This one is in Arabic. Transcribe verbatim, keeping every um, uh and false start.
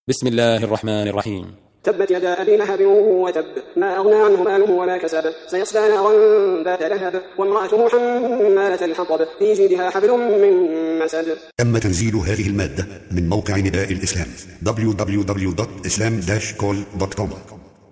بسم الله الرحمن الرحيم. تبت يدا أبي لهب وتب، ما أغنى عنه ماله وما كسب، سيصلى نارا ذات لهب، وامرأته حمالة الحطب، في جيدها حبل من مسد. تم تنزيل هذه المادة من موقع نداء الإسلام دبليو دبليو دبليو دوت إسلام داش كول دوت كوم.